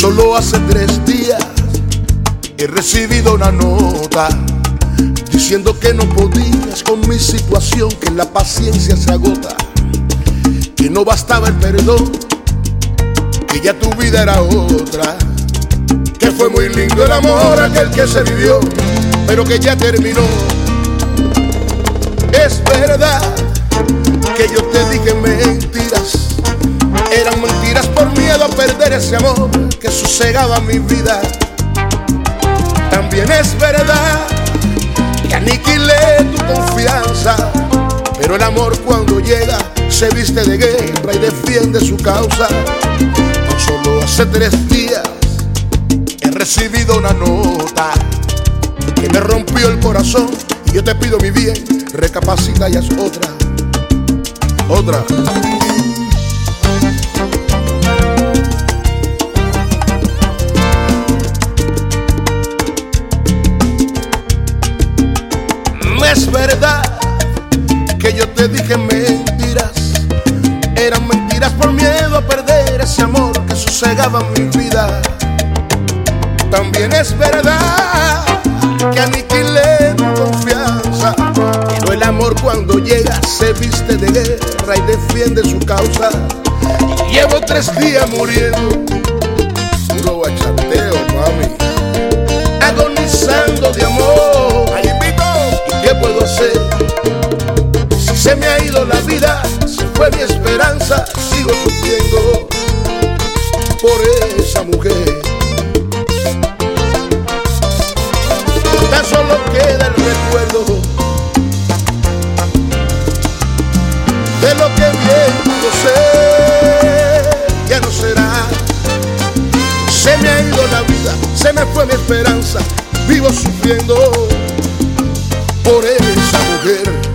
Solo hace 3 días he recibido una nota diciendo que no podías con mi situación, que la paciencia se agota, que no bastaba el perdón, que ya tu vida era otra, que fue muy lindo el amor aquel que se vivió, pero que ya terminó. Es verdad que yo te dije mentiras, eran mentiras por miedo a perder ese amor que sosegaba mi vida. También es verdad que aniquilé tu confianza, pero el amor cuando llega se viste de guerra y defiende su causa. Tan solo hace 3 días he recibido una nota que me rompió el corazón, y yo te pido mi bien, recapacita y haz otra. Es verdad que yo te dije mentiras, eran mentiras por miedo a perder ese amor que sosegaba mi vida. También es verdad que aniquilé tu confianza, pero el amor cuando llega se viste de guerra y defiende su causa. Llevo 3 días muriendo, puro bachateo, mami, agonizando de amor. Ay, invito, ¿y qué puedo hacer? Si se me ha ido la vida, se fue mi esperanza, sigo sufriendo por esa mujer. Tan solo queda el recuerdo de lo que bien pudo ser. Ya no será. Se me ha ido la vida, se me fue mi esperanza, vivo sufriendo por esa mujer.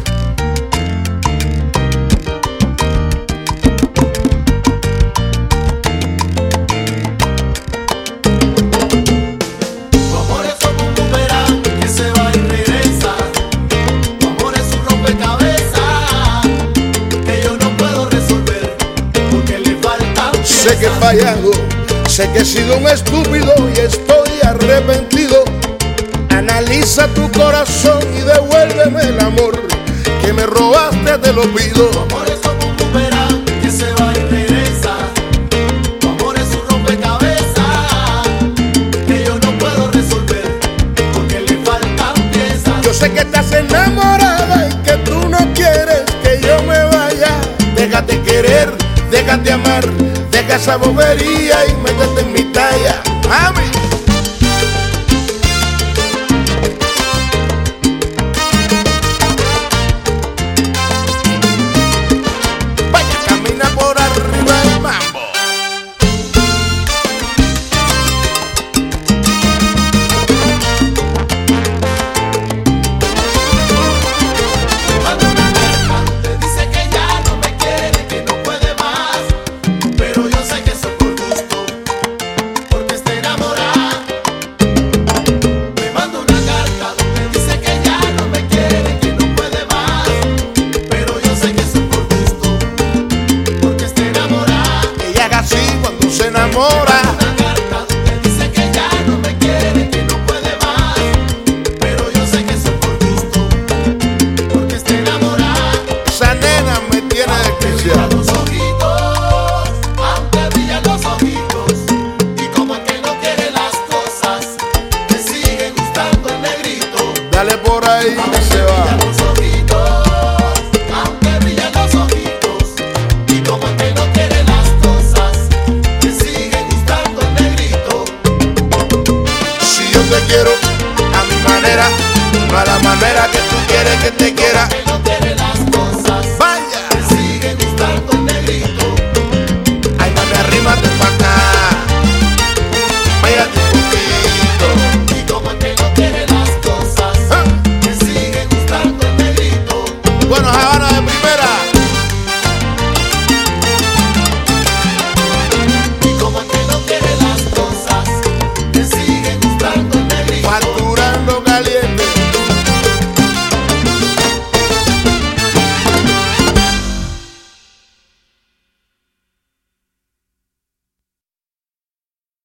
Sé que he fallado, sé que he sido un estúpido y estoy arrepentido. Analiza tu corazón y devuélveme el amor que me robaste, te lo pido. Tu amor es como un boomerang que se va y regresa. Tu amor es un rompecabezas que yo no puedo resolver porque le faltan piezas. Yo sé que estás enamorada y que tú no quieres que yo me vaya. Déjate querer, déjate amar, deja esa bobería y métete en mi talla, mami. Vaya, camina por arriba del mambo. Cuando una carta te dice que ya no me quiere, que no puede más, pero yo sé que eso es por gusto, porque está enamorada. Me manda una carta donde dice que ya no me quiere, que no puede más, pero yo sé que eso es por gusto, porque está enamorada. Ella haga así cuando se enamora.